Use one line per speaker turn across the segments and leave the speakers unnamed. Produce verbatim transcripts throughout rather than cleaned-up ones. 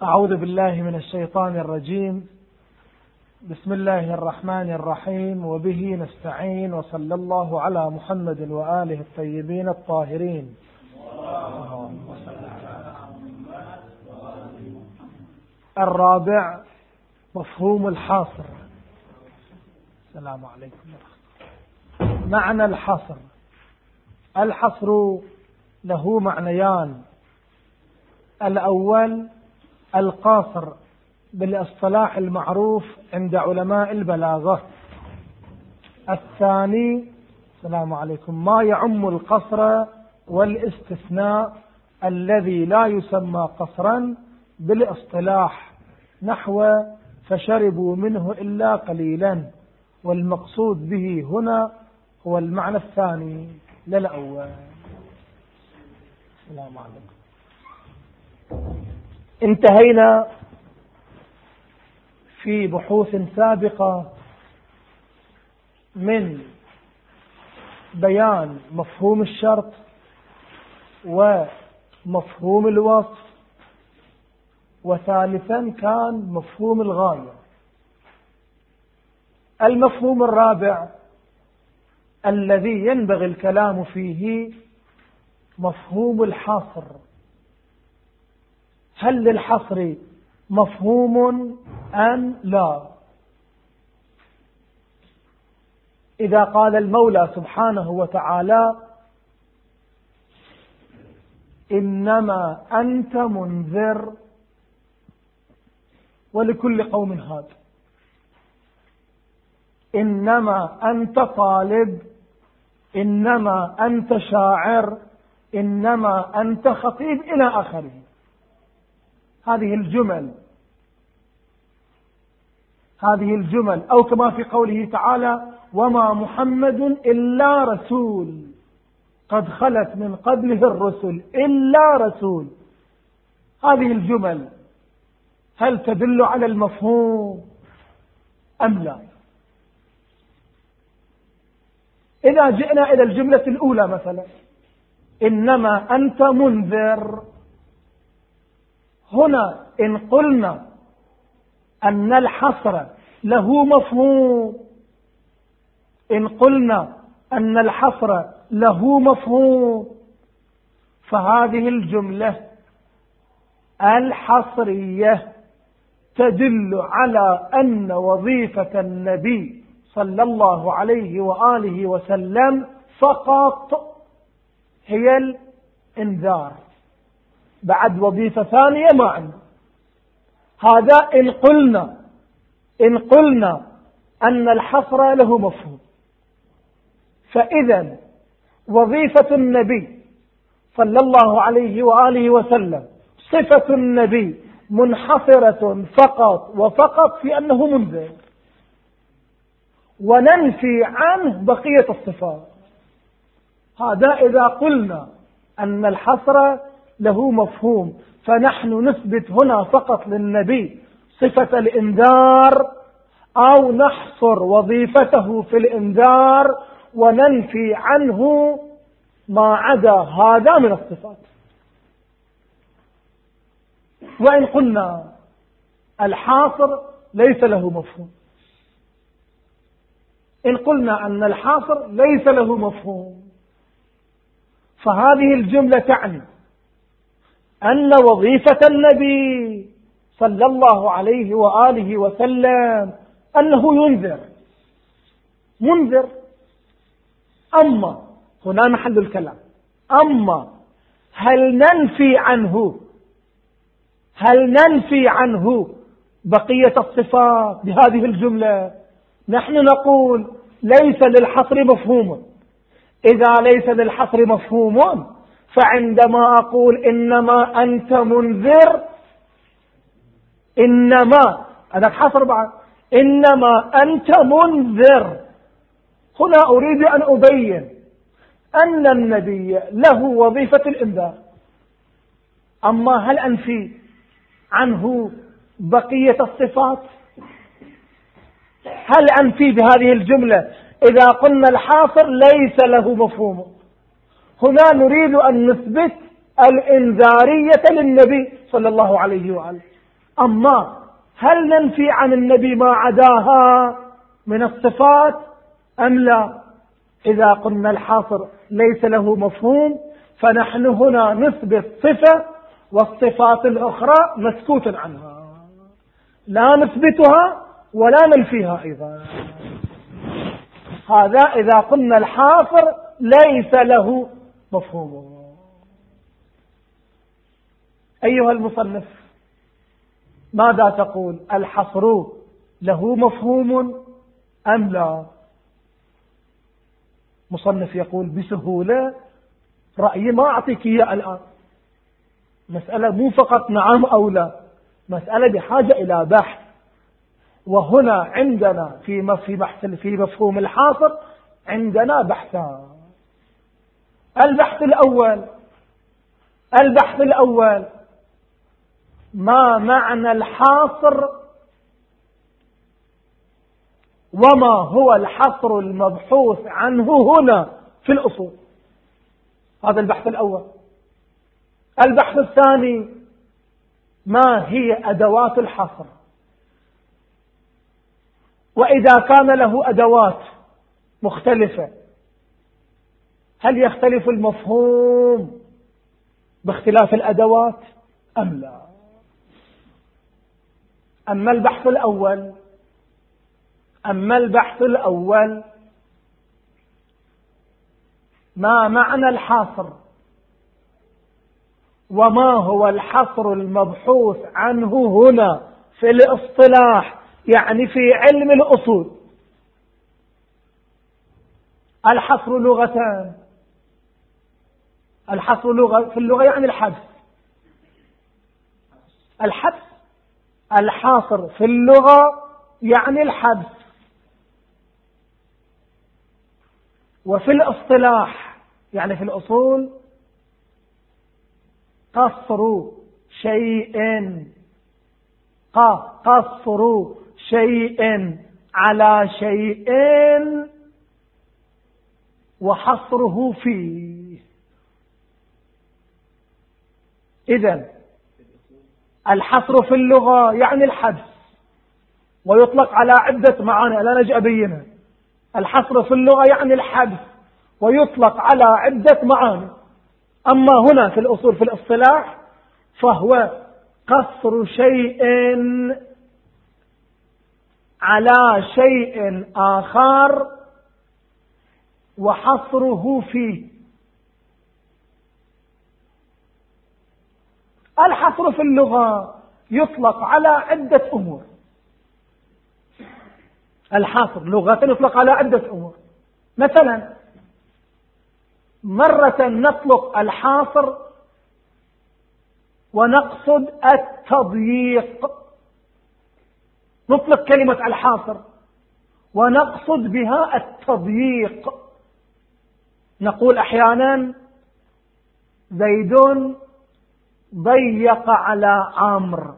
أعوذ بالله من الشيطان الرجيم. بسم الله الرحمن الرحيم، وبه نستعين، وصلى الله على محمد وآله الطيبين الطاهرين. الرابع مفهوم الحصر. السلام عليكم. معنى الحصر. الحصر له معنيان: الأول القاصر بالاصطلاح المعروف عند علماء البلاغة. الثاني السلام عليكم ما يعم القصر والاستثناء الذي لا يسمى قصرا بالاصطلاح، نحو فشربوا منه إلا قليلا، والمقصود به هنا هو المعنى الثاني لا الأول. السلام عليكم. انتهينا في بحوث سابقة من بيان مفهوم الشرط ومفهوم الوصف، وثالثا كان مفهوم الغاية. المفهوم الرابع الذي ينبغي الكلام فيه مفهوم الحصر. هل للحصر مفهوم أم لا؟ إذا قال المولى سبحانه وتعالى إنما أنت منذر ولكل قوم هاد، إنما أنت طالب، إنما أنت شاعر، إنما أنت خطيب، إلى آخره. هذه الجمل هذه الجمل أو كما في قوله تعالى وما محمد إلا رسول قد خلت من قبله الرسل إلا رسول. هذه الجمل هل تدل على المفهوم أم لا؟ إذا جئنا إلى الجملة الأولى مثلا إنما أنت منذر، هنا إن قلنا أن الحصر له مفهوم إن قلنا أن الحصر له مفهوم فهذه الجملة الحصرية تدل على أن وظيفة النبي صلى الله عليه وآله وسلم فقط هي الإنذار، بعد وظيفة ثانية ما عنده. هذا إن قلنا إن قلنا أن الحصر له مفهوم. فإذا وظيفة النبي صلى الله عليه وآله وسلم، صفة النبي منحصرة فقط وفقط في أنه منذر، وننفي عنه بقية الصفات. هذا إذا قلنا أن الحصر له مفهوم، فنحن نثبت هنا فقط للنبي صفة الإنذار أو نحصر وظيفته في الإنذار وننفي عنه ما عدا هذا من الصفات. وإن قلنا الحاصر ليس له مفهوم إن قلنا أن الحاصر ليس له مفهوم فهذه الجملة تعني أن وظيفة النبي صلى الله عليه وآله وسلم أنه ينذر منذر. أما هنا محل الكلام، أما هل ننفي عنه هل ننفي عنه بقية الصفات بهذه الجملة؟ نحن نقول ليس للحصر مفهوم. إذا ليس للحصر مفهوم فعندما أقول إنما أنت منذر، إنما هذا حصر بعد إنما أنت منذر، هنا أريد أن أبين أن النبي له وظيفة الإنذار. أما هل أنفي عنه بقية الصفات؟ هل أنفي بهذه الجملة إذا قلنا الحاصر ليس له مفهوم؟ هنا نريد أن نثبت الإنذارية للنبي صلى الله عليه وآله. أما هل ننفي عن النبي ما عداها من الصفات أم لا؟ إذا قلنا الحاصر ليس له مفهوم فنحن هنا نثبت صفة والصفات الأخرى مسكوت عنها، لا نثبتها ولا ننفيها أيضا. هذا إذا قلنا الحاصر ليس له مفهوم. أيها المصنف، ماذا تقول؟ الحصر له مفهوم أم لا؟ مصنف يقول بسهولة رأيي ما أعطيك إياه الآن، مسألة مو فقط نعم أو لا، مسألة بحاجة إلى بحث. وهنا عندنا في في بحث في مفهوم الحاصر عندنا بحثان. البحث الأول البحث الأول ما معنى الحاصر وما هو الحصر المبحوث عنه هنا في الأصول. هذا البحث الأول. البحث الثاني ما هي أدوات الحصر، وإذا كان له أدوات مختلفة هل يختلف المفهوم باختلاف الأدوات أم لا؟ أما البحث الأول أما البحث الأول ما معنى الحصر وما هو الحصر المبحوث عنه هنا في الاصطلاح، يعني في علم الأصول. الحصر لغتان. الحصر لغة في اللغة يعني الحبس. الحبس الحاصر في اللغة يعني الحبس، وفي الاصطلاح يعني في الأصول قصر شيء قصر شيء على شيء وحصره فيه. إذن الحصر في اللغة يعني الحبس، ويطلق على عدة معاني لا نجي أبينها. الحصر في اللغة يعني الحبس ويطلق على عدة معاني. أما هنا في الأصول في الاصطلاح فهو قصر شيء على شيء آخر وحصره فيه. الحصر في اللغة يطلق على عدة أمور. الحصر لغة يطلق على عدة أمور. مثلا مرة نطلق الحاصر ونقصد التضييق. نطلق كلمة الحاصر ونقصد بها التضييق. نقول أحيانا زيد ضيق على عمرو،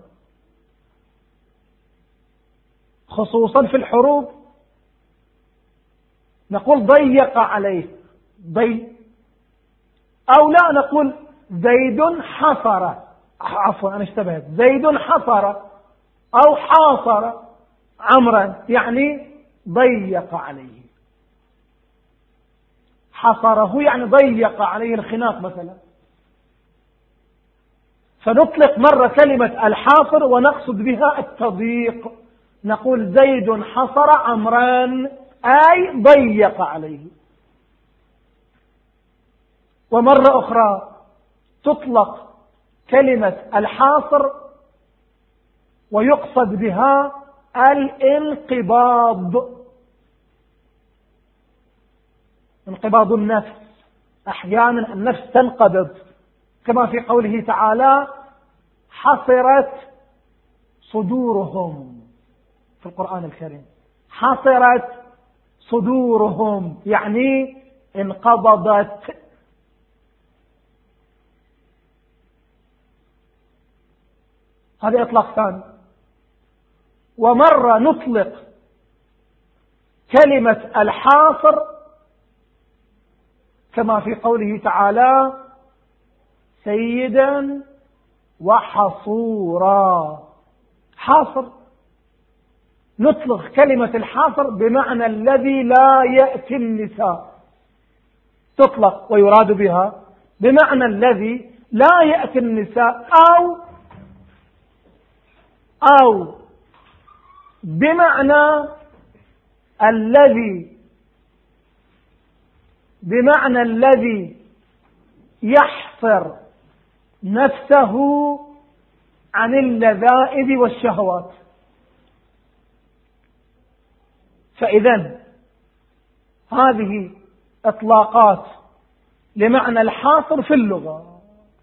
خصوصا في الحروب نقول ضيق عليه ضي، أو لا نقول زيد حصر، عفوا أنا اشتبهت، زيد حصر أو حاصر عمرا يعني ضيق عليه. حصره يعني ضيق عليه الخناق مثلا. فنطلق مرة كلمة الحاصر ونقصد بها التضييق، نقول زيد حصر عمرا أي ضيق عليه. ومرة أخرى تطلق كلمة الحاصر ويقصد بها الانقباض، انقباض النفس. أحيانا النفس تنقبض كما في قوله تعالى حصرت صدورهم في القرآن الكريم. حصرت صدورهم يعني انقبضت. هذا إطلاق ثاني. ومرة نطلق كلمة الحاصر كما في قوله تعالى سيدا وحصورا. حاصر، نطلق كلمة الحاصر بمعنى الذي لا يأتي النساء، تطلق ويراد بها بمعنى الذي لا يأتي النساء، أو أو بمعنى الذي بمعنى الذي يحصر نفسه عن اللذائذ والشهوات. فإذن هذه إطلاقات لمعنى الحاصر في اللغة،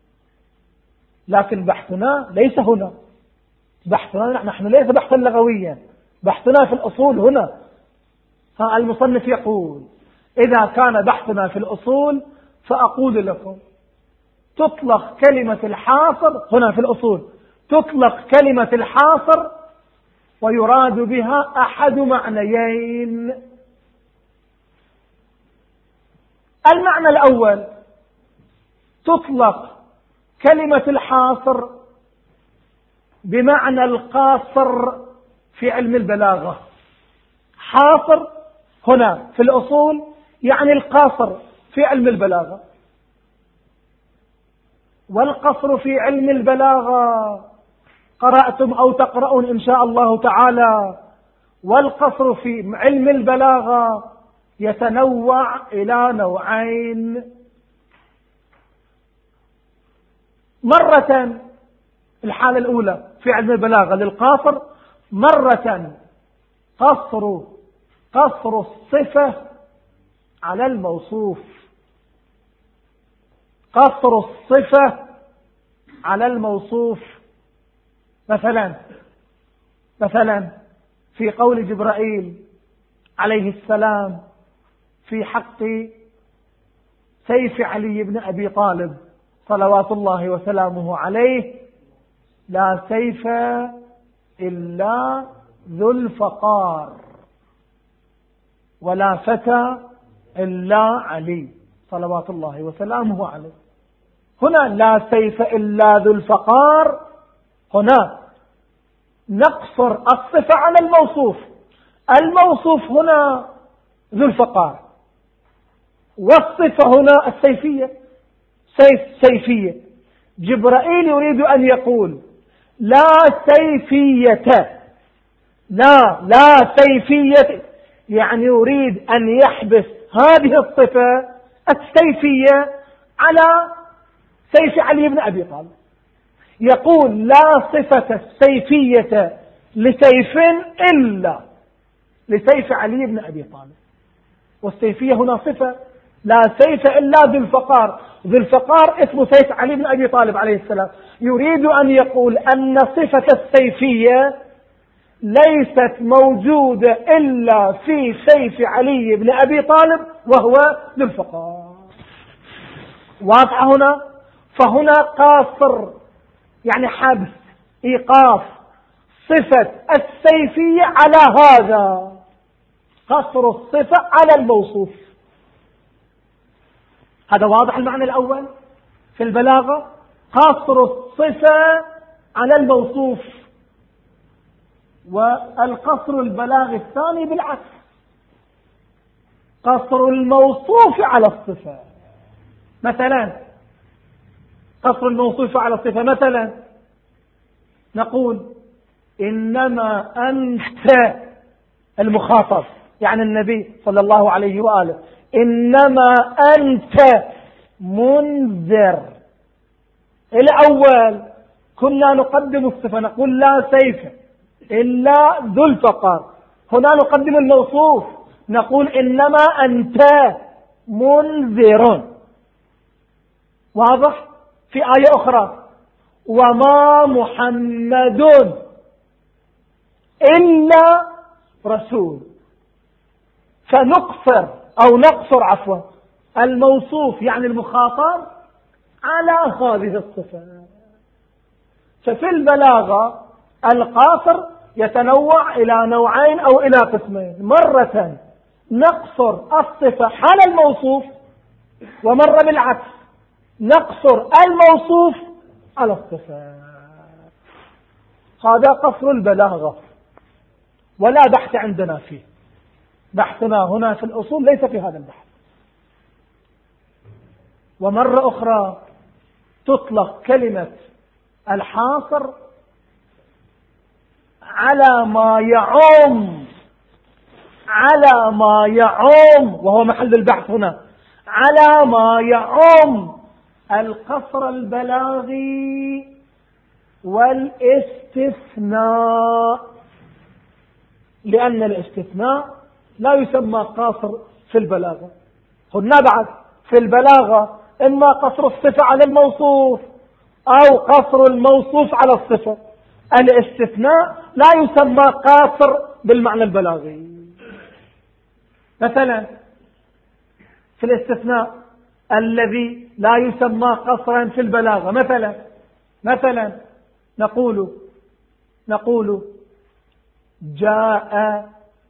لكن بحثنا ليس هنا، بحثنا نحن ليس بحثا لغويا، بحثنا في الأصول هنا. ها المصنف يقول: إذا كان بحثنا في الأصول فأقول لكم تطلق كلمة الحاصر هنا في الأصول، تطلق كلمة الحاصر ويراد بها أحد معنيين. المعنى الأول، تطلق كلمة الحاصر بمعنى القاصر في علم البلاغة. حاصر هنا في الأصول يعني القاصر في علم البلاغة، والقصر في علم البلاغة قرأتم أو تقرؤون إن شاء الله تعالى، والقصر في علم البلاغة يتنوع إلى نوعين: مرة الحالة الأولى في علم البلاغة للقاصر، مرة قصر قصر الصفة على الموصوف، قصر الصفة على الموصوف. مثلا مثلا في قول جبرائيل عليه السلام في حق سيف علي بن أبي طالب صلوات الله وسلامه عليه: لا سيف إلا ذو الفقار ولا فتى إلا علي صلوات الله وسلامه عليه. هنا لا سيف إلا ذو الفقار، هنا نقصر الصفة على الموصوف، الموصوف هنا ذو الفقار، والصفة هنا السيفية، سيف سيفية. جبرائيل يريد أن يقول لا سيفية، لا لا سيفية، يعني يريد أن يحبس هذه الصفة السيفية على سيف علي بن أبي طالب. يقول لا صفة السيفية لسيف إلا لسيف علي بن أبي طالب، والسيفية هنا صفة، لا سيف إلا ذو الفقار، ذو الفقار اسم سيف علي بن أبي طالب عليه السلام. يريد أن يقول أن صفة السيفية ليست موجودة إلا في سيف علي بن أبي طالب وهو ذو الفقار. واضح هنا؟ فهنا قاصر يعني حبس، إيقاف صفة السيفية على هذا، قصر الصفة على الموصوف. هذا واضح المعنى الأول في البلاغة، قصر الصفة على الموصوف. والقصر البلاغي الثاني بالعكس، قصر الموصوف على الصفة. مثلا قصر الموصوف على الصفة، مثلا نقول إنما أنت المخاطب، يعني النبي صلى الله عليه وآله، إنما أنت منذر. الأول كنا نقدم الصفة، نقول لا سيف إلا ذو الفقار، هنا نقدم الموصوف، نقول إنما أنت منذر. واضح؟ في آية أخرى: وما محمد إلا رسول. فنقصر أو نقصر عفوا الموصوف يعني المخاطب على هذه الصفة. ففي البلاغة القاصر يتنوع إلى نوعين أو إلى قسمين: مرة نقصر الصفة حال الموصوف، ومرة بالعكس نقصر الموصوف على الصفة. هذا قصر البلاغة ولا بحث عندنا فيه. بحثنا هنا في الأصول ليس في هذا البحث. ومرة أخرى تطلق كلمة الحاصر على ما يعم على ما يعم وهو محل البحث هنا، على ما يعم القصر البلاغي والاستثناء، لأن الاستثناء لا يسمى قاصر في البلاغة. قلنا بعد في البلاغة إما قصر الصفة على الموصوف أو قصر الموصوف على الصفة. الاستثناء لا يسمى قاصر بالمعنى البلاغي. مثلا في الاستثناء الذي لا يسمى قصرا في البلاغة، مثلا مثلا نقول نقول جاء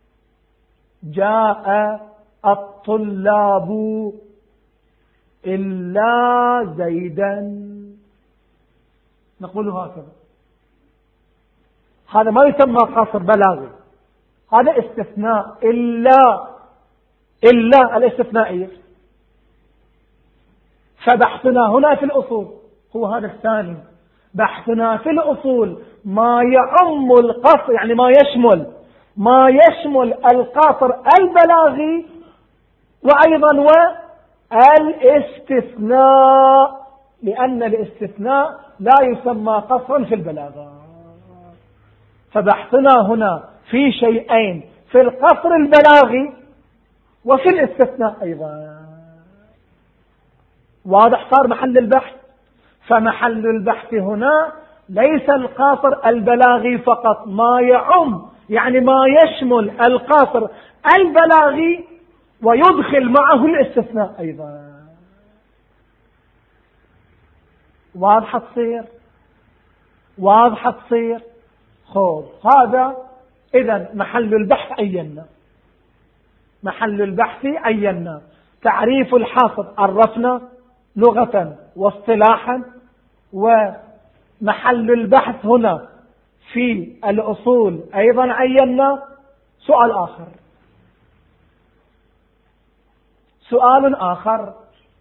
جاء الطلاب إلا زيدا، نقول هكذا. هذا ما يسمى قصر بلاغي، هذا استثناء. إلا إلا الاستثنائية. فبحثنا هنا في الأصول هو هذا الثاني. بحثنا في الأصول ما يعم القصر، يعني ما يشمل ما يشمل القصر البلاغي وأيضا والاستثناء، لأن الاستثناء لا يسمى قصرا في البلاغة. فبحثنا هنا في شيئين، في القصر البلاغي وفي الاستثناء أيضا. واضح صار محل البحث؟ فمحل البحث هنا ليس القاصر البلاغي فقط، ما يعم يعني ما يشمل القاصر البلاغي ويدخل معه الاستثناء أيضا. واضحة تصير واضحة تصير خب هذا إذن محل البحث عينا. محل البحث عينا. تعريف الحاصر عرفنا لغة واصطلاحا، ومحل البحث هنا في الأصول أيضا عينا. سؤال آخر سؤال آخر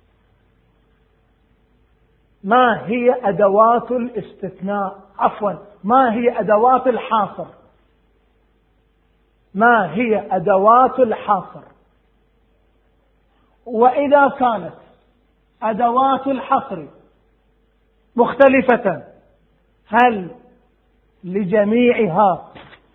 ما هي أدوات الاستثناء؟ عفوا ما هي أدوات الحاصر؟ ما هي أدوات الحاصر؟ وإذا كانت أدوات الحصر مختلفة، هل لجميعها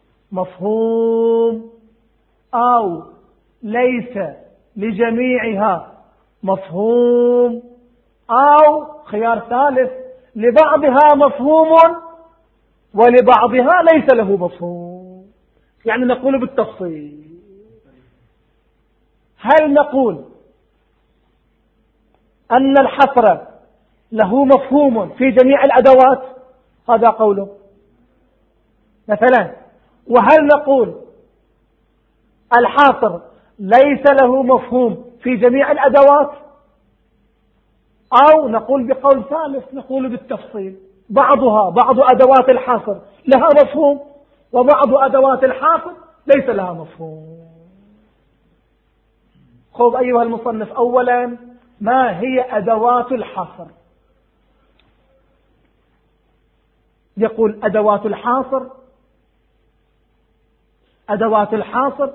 مفهوم أو ليس لجميعها مفهوم، أو خيار ثالث لبعضها مفهوم ولبعضها ليس له مفهوم؟ يعني نقول بالتفصيل. هل نقول أن الحصر له مفهوم في جميع الأدوات؟ هذا قوله مثلا. وهل نقول الحاصر ليس له مفهوم في جميع الأدوات؟ أو نقول بقول ثالث، نقول بالتفصيل بعضها بعض أدوات الحاصر لها مفهوم وبعض أدوات الحاصر ليس لها مفهوم. خذ أيها المصنف أولا ما هي أدوات الحاصر؟ يقول أدوات الحاصر أدوات الحاصر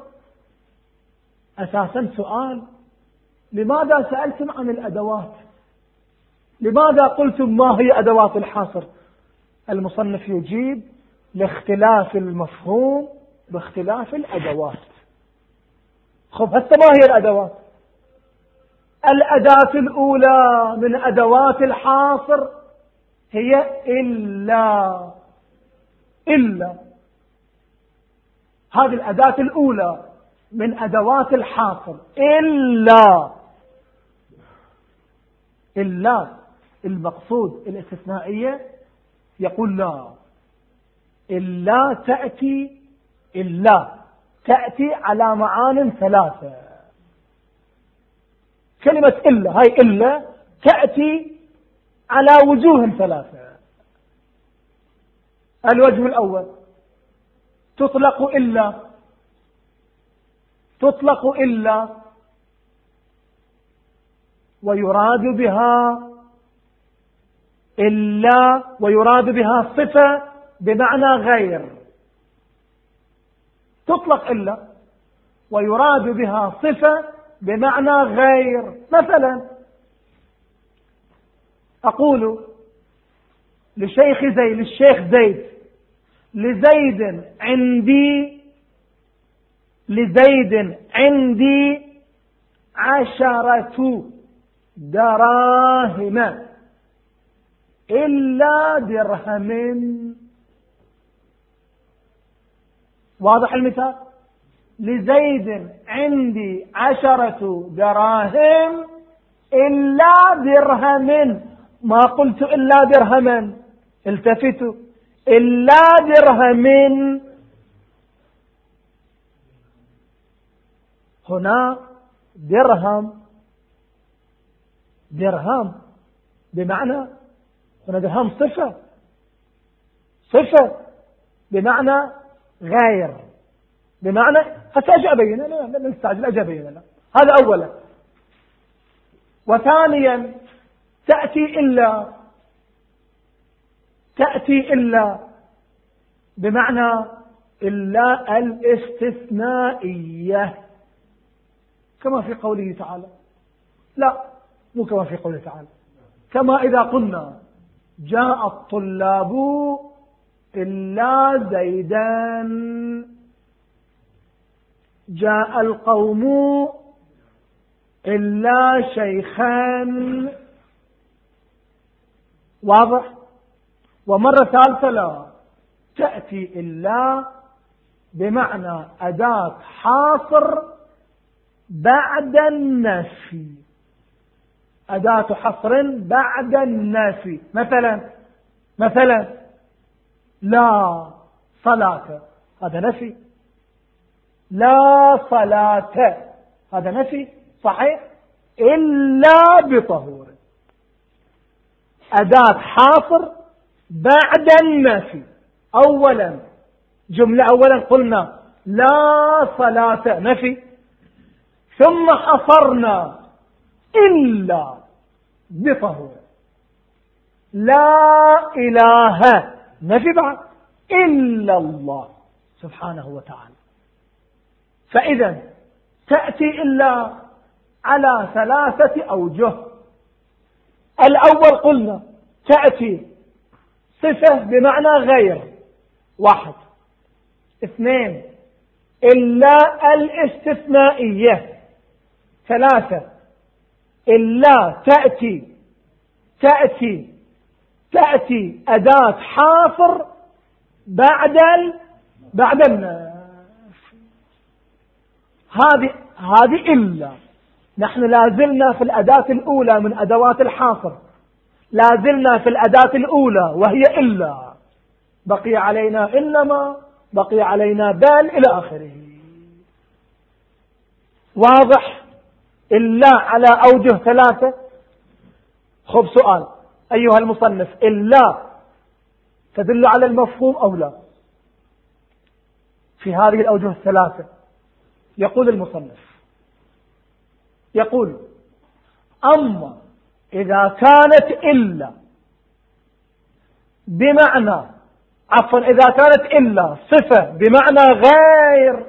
أساسا سؤال، لماذا سألتم عن الأدوات؟ لماذا قلتم ما هي أدوات الحاصر؟ المصنف يجيب لاختلاف المفهوم باختلاف الأدوات. خب هسه ما هي الأدوات؟ الأداة الأولى من أدوات الحاصر هي إلا. إلا هذه الأداة الأولى من أدوات الحاصر. إلا إلا المقصود الاستثنائية. يقول لا، إلا تأتي إلا تأتي على معان ثلاثة. كلمة إلا هاي إلا تأتي على وجوه ثلاثة. الوجه الأول تطلق إلا، تطلق إلا ويراد بها إلا ويراد بها صفة بمعنى غير. تطلق إلا ويراد بها صفة بمعنى غير. مثلا أقول لشيخ زيد للشيخ زيد لزيد عندي لزيد عندي عشرة دراهم إلا درهم. واضح المثال؟ لزيد عندي عشرة دراهم إلا درهم. ما قلت إلا درهما، التفتوا، إلا درهم. هنا درهم درهم بمعنى، هنا درهم صفة صفة بمعنى غير، بمعنى حتى أجي أبين، لا لا نستعجل، أجي أبين. لا هذا أولا. وثانيا تأتي إلا تأتي إلا بمعنى إلا الاستثنائية، كما في قوله تعالى. لا، مو كما في قوله تعالى، كما إذا قلنا جاء الطلاب إلا زيدان، جاء القوم إلا شيخان. واضح؟ ومرة ثالثة لا، تأتي إلا بمعنى أداة حاصر بعد النفي، أداة حصر بعد النفي. مثلا مثلا لا صلاة، هذا نفي. لا صلاة، هذا نفي صحيح، إلا بطهور. أداة حاصر بعد النفي. أولا جملة أولا قلنا لا صلاة نفي، ثم حصرنا إلا بطهور. لا إله نفي بعد، إلا الله سبحانه وتعالى. فإذا تأتي إلا على ثلاثة أوجه. الأول قلنا تأتي صفة بمعنى غير، واحد. اثنين إلا الاستثنائية. ثلاثة إلا تأتي تأتي تأتي أداة حاصر بعد ال... بعد النفي. هذه هذه إلا. نحن لازلنا في الأداة الأولى من أدوات الحاصر، لازلنا في الأداة الأولى وهي إلا، بقي علينا إنما، بقي علينا بل، إلى آخره. واضح؟ إلا على أوجه ثلاثة. خب سؤال أيها المصنف، إلا تدل على المفهوم أو لا في هذه الأوجه الثلاثة؟ يقول المصنف، يقول أما إذا كانت إلا بمعنى عفوا إذا كانت إلا صفة بمعنى غير،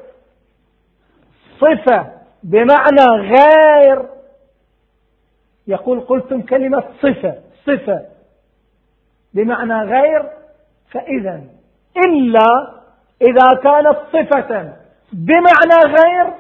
صفة بمعنى غير، يقول قلتم كلمة صفة صفة بمعنى غير، فإذا إلا إذا كانت صفة بمعنى غير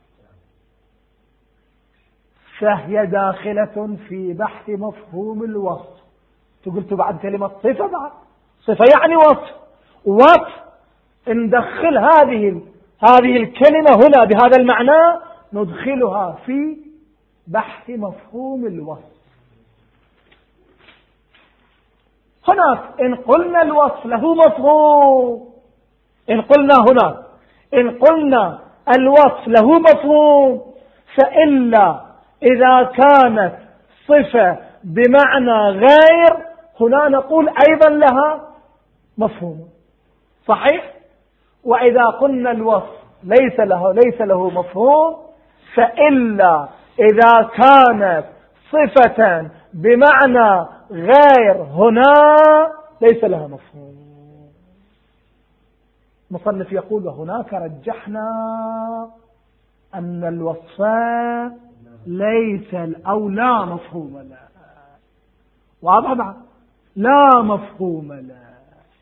فهي داخلة في بحث مفهوم الوصف. تقولت بعد كلمة صفة، بعد صفة يعني وصف، وصف ندخل هذه هذه الكلمة هنا بهذا المعنى، ندخلها في بحث مفهوم الوصف. هناك إن قلنا الوصف له مفهوم، إن قلنا هنا إن قلنا الوصف له مفهوم، فإلا إذا كانت صفة بمعنى غير هنا نقول أيضا لها مفهوم. صحيح؟ وإذا قلنا الوصف ليس له ليس له مفهوم، فإلا إذا كانت صفة بمعنى غير هنا ليس لها مفهوم. مصنف يقول: وهناك رجحنا أن الوصف ليس أو لا مفهوم له. واضح؟ لا مفهوم له.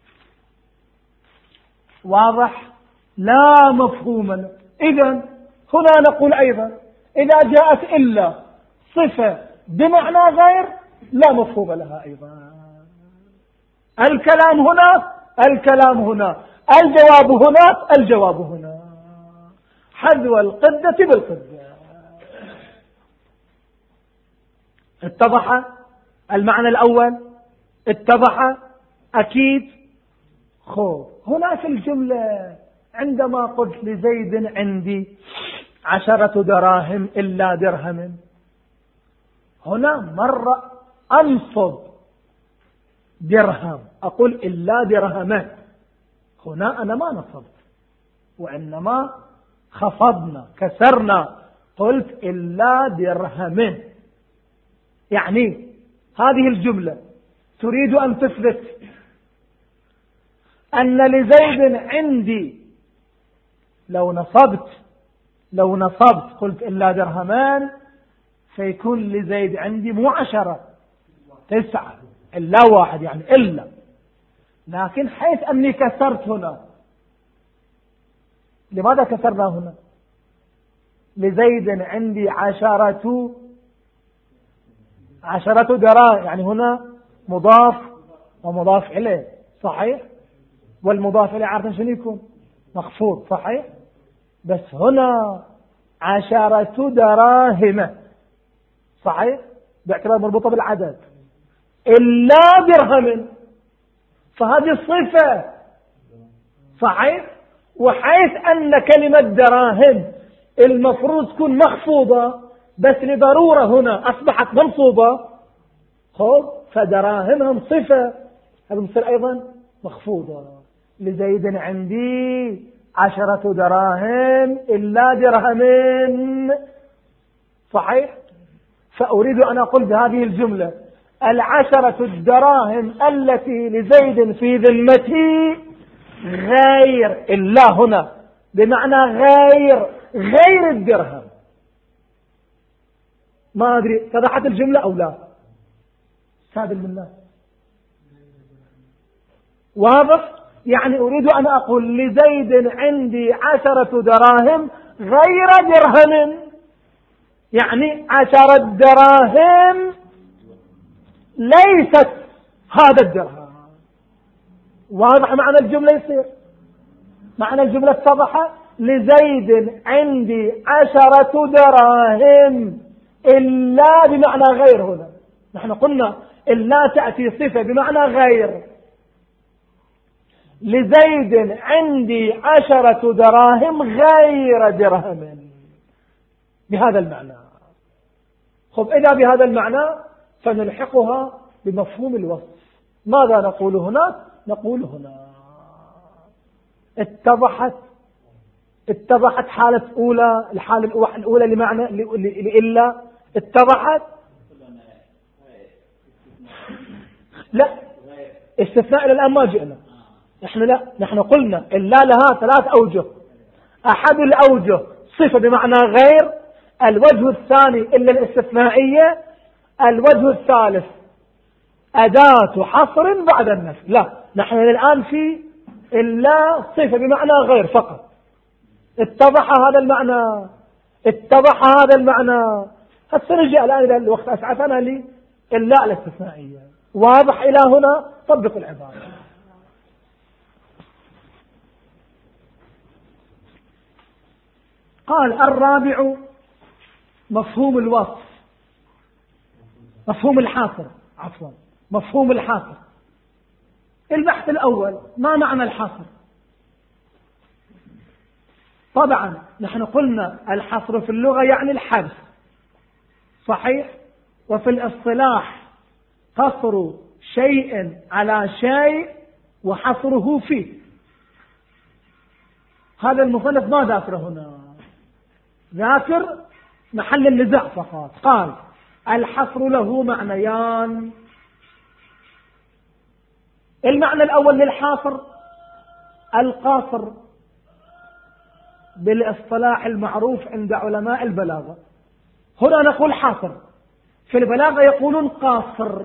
واضح؟ لا مفهوم له. إذن هنا نقول أيضا إذا جاءت إلا صفة بمعنى غير لا مفهوم لها أيضا. الكلام هنا الكلام هنا الجواب هنا الجواب هنا، حذو القدة بالقدة. اتضح المعنى الأول؟ اتضح أكيد. خب هنا في الجملة عندما قلت لزيد عندي عشرة دراهم إلا درهم، هنا مرة أنصب درهم أقول إلا درهما، هنا أنا ما نصبت وإنما خفضنا كسرنا قلت إلا درهم. يعني هذه الجملة تريد أن تثبت أن لزيد عندي لو نصبت لو نصبت قلت إلا درهمان فيكون لزيد عندي مو عشرة تسعة إلا واحد، يعني إلا. لكن حيث أني كسرت هنا، لماذا كسرنا هنا؟ لزيد عندي عشرة عشرة دراهم، يعني هنا مضاف ومضاف إليه، صحيح؟ والمضاف إليه عارفين شنو يكون؟ مخفوض، صحيح؟ بس هنا عشرة دراهم، صحيح؟ باعتبار مربوطة بالعدد، إلا درهم، فهذه الصفة، صحيح؟ وحيث أن كلمة دراهم المفروض تكون مخفوضة بس لضرورة هنا أصبحت منصوبة، خب فدراهمهم صفة، هذا مصير أيضا مخفوضة. لزيد عندي عشرة دراهم إلا درهمين، صحيح؟ فأريد أن أقول بهذه الجملة العشرة الدراهم التي لزيد في ذمتي غير إلا هنا بمعنى غير غير الدرهم. ما أدري اتضحت الجملة أو لا؟ سادل بالله واضح؟ يعني أريد أن أقول لزيد عندي عشرة دراهم غير درهم، يعني عشرة دراهم ليست هذا الدرهم. واضح معنى الجملة؟ يصير معنى الجملة اتضح. لزيد عندي عشرة دراهم إلا بمعنى غير، هنا نحن قلنا إلا تأتي صفة بمعنى غير. لزيد عندي عشرة دراهم غير درهم بهذا المعنى. خب إذا بهذا المعنى فنلحقها بمفهوم الوصف. ماذا نقول هنا؟ نقول هنا اتضحت اتضحت حالة أولى، الحالة الأولى لمعنى لإلا اتضحت. لا استثناء إلى الآن ما جئنا نحن، لا نحن قلنا إلا لها ثلاث أوجه. أحد الأوجه صفة بمعنى غير، الوجه الثاني إلا الاستثنائية، الوجه الثالث أداة حصر بعد النفي. لا نحن الآن في إلا صفة بمعنى غير فقط. اتضح هذا المعنى؟ اتضح هذا المعنى؟ هسنرجع الآن إلى الوقت أسعفنا لي إلا الاستثنائية. واضح إلى هنا؟ طبق العبارة. قال الرابع مفهوم الوصف، مفهوم الحاصر، عفوا مفهوم الحاصر. البحث الأول ما معنى الحصر؟ طبعا نحن قلنا الحصر في اللغة يعني الحبس، صحيح؟ وفي الاصطلاح قصر شيء على شيء وحصره فيه. هذا المصنف ما ذاكر هنا، ذاكر محل النزاع فقط. قال الحصر له معنيان. المعنى الأول للحاصر القاصر بالاصطلاح المعروف عند علماء البلاغة. هنا نقول حاصر، في البلاغة يقولون قاصر،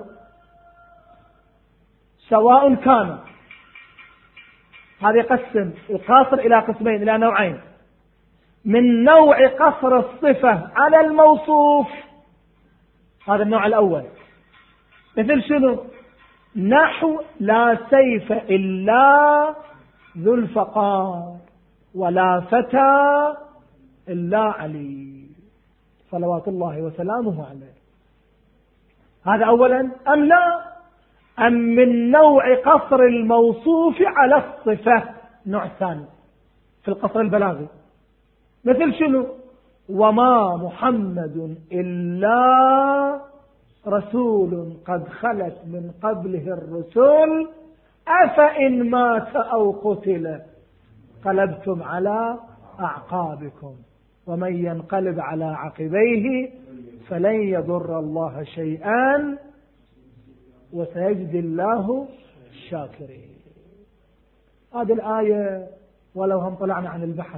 سواء كان. هذا يقسم القاصر إلى قسمين، إلى نوعين: من نوع قصر الصفة على الموصوف، هذا النوع الأول، مثل شنو؟ نحو لا سيف إلا ذو الفقار ولا فتى إلا علي صلوات الله وسلامه عليه. هذا أولا. أم لا؟ أم من نوع قصر الموصوف على الصفة، نوع ثاني في القصر البلاغي، مثل شنو؟ وما محمد إلا رسول قد خلت من قبله الرسل أفإن مات أو قتل قلبتم على أعقابكم ومن ينقلب على عقبيه فلن يضر الله شيئا وسيجزي الله الشاكرين. هذه الآية ولو هم طلعنا عن البحث،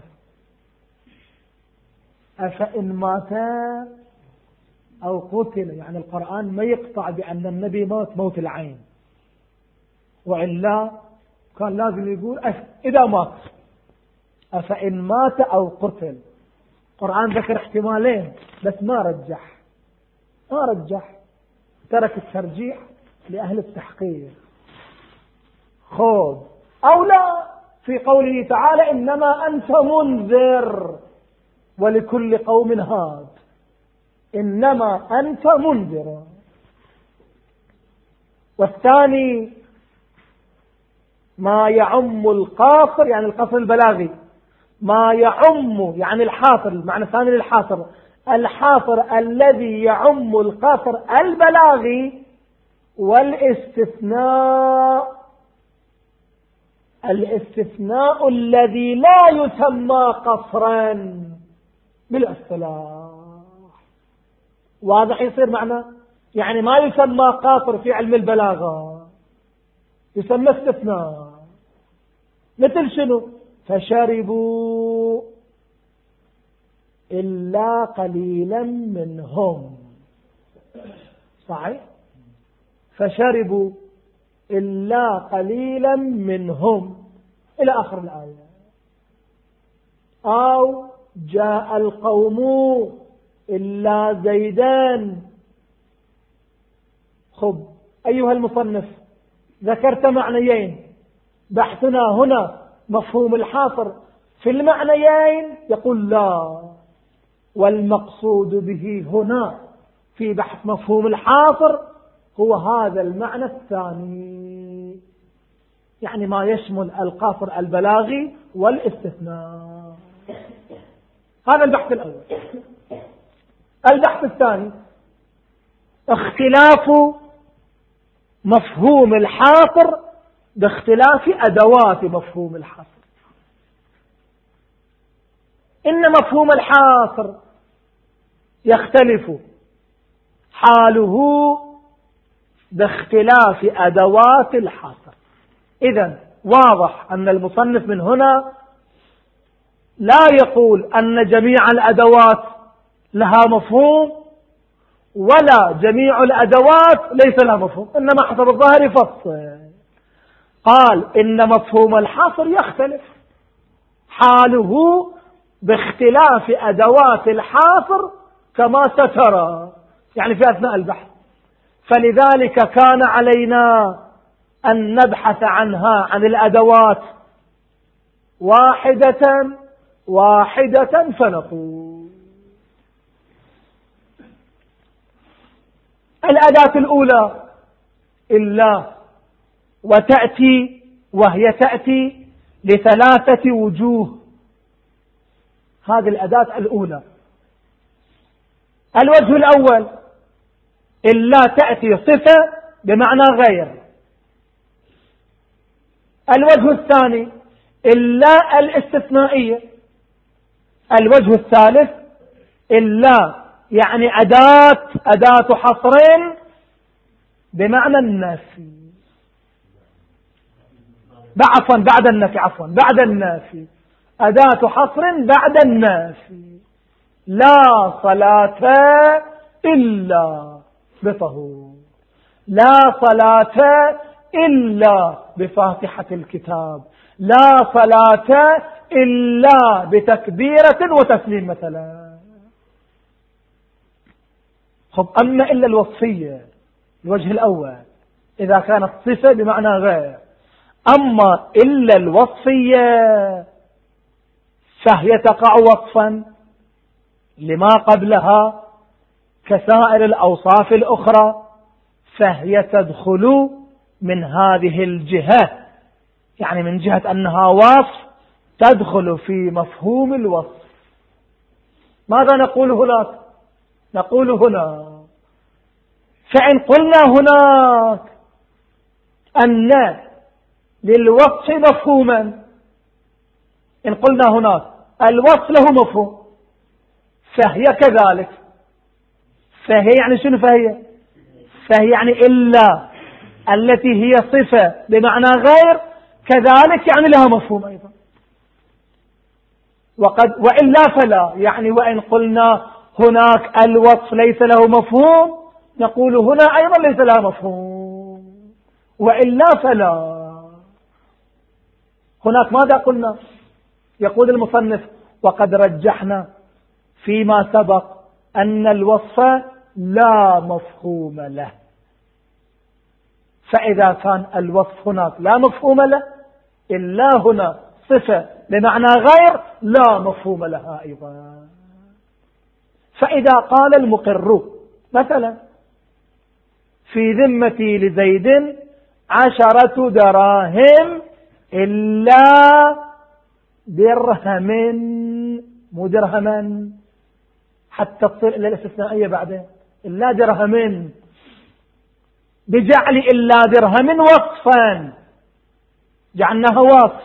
أفإن مات أو قتل، يعني القرآن ما يقطع بأن النبي مات موت العين، وإلا كان لازم يقول إذا مات، أفإن مات أو قتل. القرآن ذكر احتمالين بس ما رجح، ما رجح، ترك الترجيح لأهل التحقيق. خذ أو لا في قوله تعالى إنما أنت منذر ولكل قوم هاد، إنما أنت منذر. والثاني ما يعم القاصر، يعني القصر البلاغي، ما يعم يعني الحاصر، المعنى الثاني للحاصر الحاصر الذي يعم القصر البلاغي، والاستثناء الاستثناء الذي لا يسمى قصرا بالاصطلاح. واضح يصير معنى؟ يعني ما يسمى قاصر في علم البلاغة، يسمى استثناء. مثل شنو؟ فشربوا إلا قليلا منهم، صحيح؟ فشربوا إلا قليلا منهم إلى آخر الآية. أو جاء القوم إلا زيدان. خب أيها المصنف، ذكرت معنيين، بحثنا هنا مفهوم الحاصر في المعنيين، يقول لا، والمقصود به هنا في بحث مفهوم الحاصر هو هذا المعنى الثاني، يعني ما يشمل القصر البلاغي والاستثناء. هذا البحث الأول. البحث الثاني اختلاف مفهوم الحاصر باختلاف أدوات مفهوم الحاصر. إن مفهوم الحاصر يختلف حاله باختلاف أدوات الحاصر. إذن واضح أن المصنف من هنا لا يقول أن جميع الأدوات لها مفهوم ولا جميع الأدوات ليس لها مفهوم، إنما حسب الظاهر يفصل. قال إن مفهوم الحصر يختلف حاله باختلاف أدوات الحاصر كما سترى، يعني في أثناء البحث. فلذلك كان علينا أن نبحث عنها، عن الأدوات واحدة واحدة. فنقول الأداة الأولى إلا، وتأتي وهي تأتي لثلاثة وجوه. هذه الأداة الأولى. الوجه الأول إلا تأتي صفة بمعنى غير. الوجه الثاني إلا الاستثنائية. الوجه الثالث إلا يعني أداة أداة حصر بمعنى النافي، عفوا بعد النفي عفوا بعد النافي أداة حصر بعد النافي. لا صلاة إلا بطهور، لا صلاة إلا بفاتحة الكتاب، لا صلاة إلا بتكبيرة وتسليم مثلا. خب أما إلا الوصفية الوجه الأول إذا كانت صفة بمعنى غير، أما إلا الوصفية فهي تقع وصفا لما قبلها كسائر الأوصاف الأخرى، فهي تدخل من هذه الجهة، يعني من جهة أنها وصف تدخل في مفهوم الوصف. ماذا نقول هناك؟ نقول هنا فإن قلنا هناك أن للوصف مفهوما، إن قلنا هناك الوصف له مفهوم فهي كذلك. فهي يعني شنو؟ فهي فهي يعني إلا التي هي صفة بمعنى غير كذلك يعني لها مفهوم أيضا. وقد وإلا فلا، يعني وإن قلنا هناك الوصف ليس له مفهوم نقول هنا أيضا ليس لها مفهوم، وإلا فلا. هناك ماذا قلنا؟ يقول المصنف وقد رجحنا فيما سبق أن الوصف لا مفهوم له، فإذا كان الوصف هناك لا مفهوم له إلا هنا صفة بمعنى غير لا مفهوم لها أيضا. فإذا قال المقر مثلا في ذمتي لزيد عشرة دراهم إلا درهم، مو درهما حتى تصير إلى الاستثنائية بعدين، إلا درهم، بجعل إلا درهم وصفا جعلناها وصف،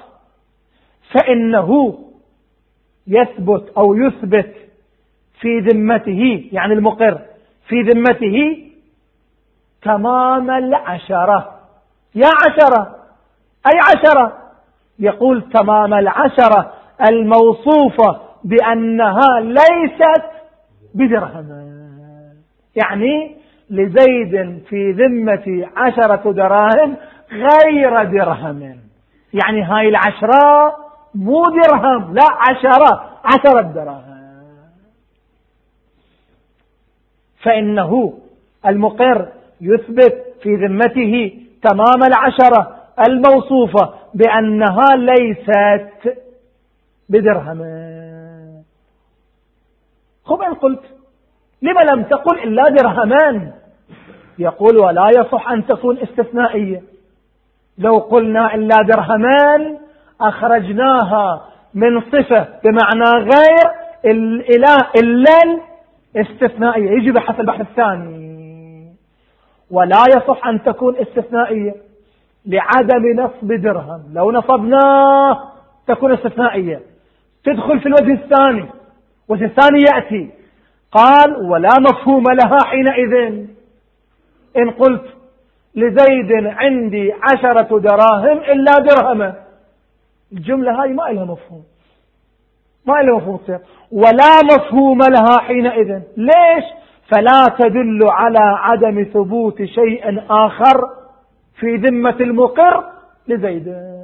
فإنه يثبت أو يثبت في ذمته، يعني المقر في ذمته تمام العشرة. يا عشرة أي عشرة؟ يقول تمام العشرة الموصوفة بأنها ليست بدرهم، يعني لزيد في ذمة عشرة دراهم غير درهم، يعني هاي العشرة مو درهم، لا عشرة عشرة دراهم. فإنه المقر يثبت في ذمته تمام العشرة الموصوفة بأنها ليست بدرهم. خب إن قلت لما لم تقل إلا درهمان؟ يقول ولا يصح أن تكون استثنائية. لو قلنا إلا درهمان أخرجناها من صفة بمعنى غير إلى إلا الاستثنائية، يجي بحث البحث الثاني. ولا يصح أن تكون استثنائية لعدم نصب درهم، لو نصبناه تكون استثنائية تدخل في الوجه الثاني. وجه الثاني يأتي قال ولا مفهوم لها حينئذ إن قلت لزيد عندي عشرة دراهم إلا درهما، الجملة هاي ما لها مفهوم، ما لها مفهوم، ولا مفهوم لها حينئذ. ليش؟ فلا تدل على عدم ثبوت شيء آخر في ذمة المقر لزيد.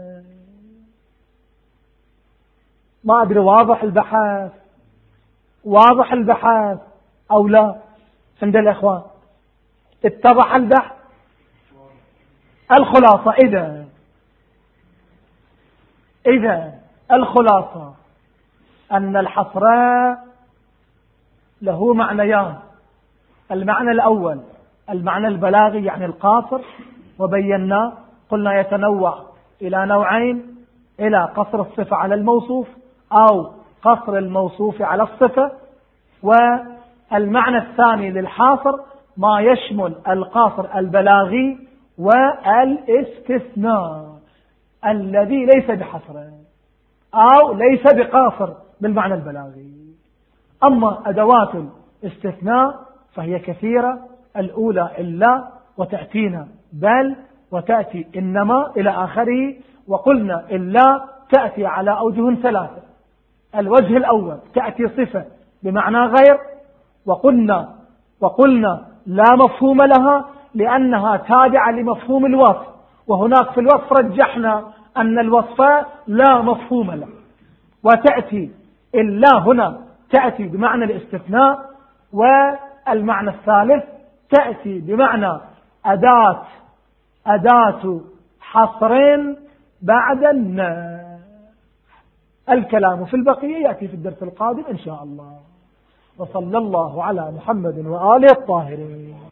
ما أدري واضح البحث؟ واضح البحث أو لا عند الإخوان؟ اتضح البحث؟ الخلاصة إذا إذا الخلاصة أن الحصر له معنيان. المعنى الأول المعنى البلاغي يعني القاصر، وبينا قلنا يتنوع إلى نوعين: إلى قصر الصفة على الموصوف أو قصر الموصوف على الصفة. والمعنى الثاني للحاصر ما يشمل القاصر البلاغي والاستثناء الذي ليس بحصر. أو ليس بقاصر بالمعنى البلاغي. أما أدوات الاستثناء فهي كثيرة، الأولى إلا، وتأتينا بل، وتأتي إنما إلى آخره. وقلنا إلا تأتي على أوجه ثلاثة. الوجه الأول تأتي صفة بمعنى غير، وقلنا وقلنا لا مفهوم لها لأنها تابعة لمفهوم الوصف، وهناك في الوصف رجحنا أن الوصف لا مفهوم له. وتأتي إلا هنا تأتي بمعنى الاستثناء. والمعنى الثالث تأتي بمعنى أداة أداة حصر بعد النفي. الكلام في البقية يأتي في الدرس القادم إن شاء الله. وصلى الله على محمد وآله الطاهرين.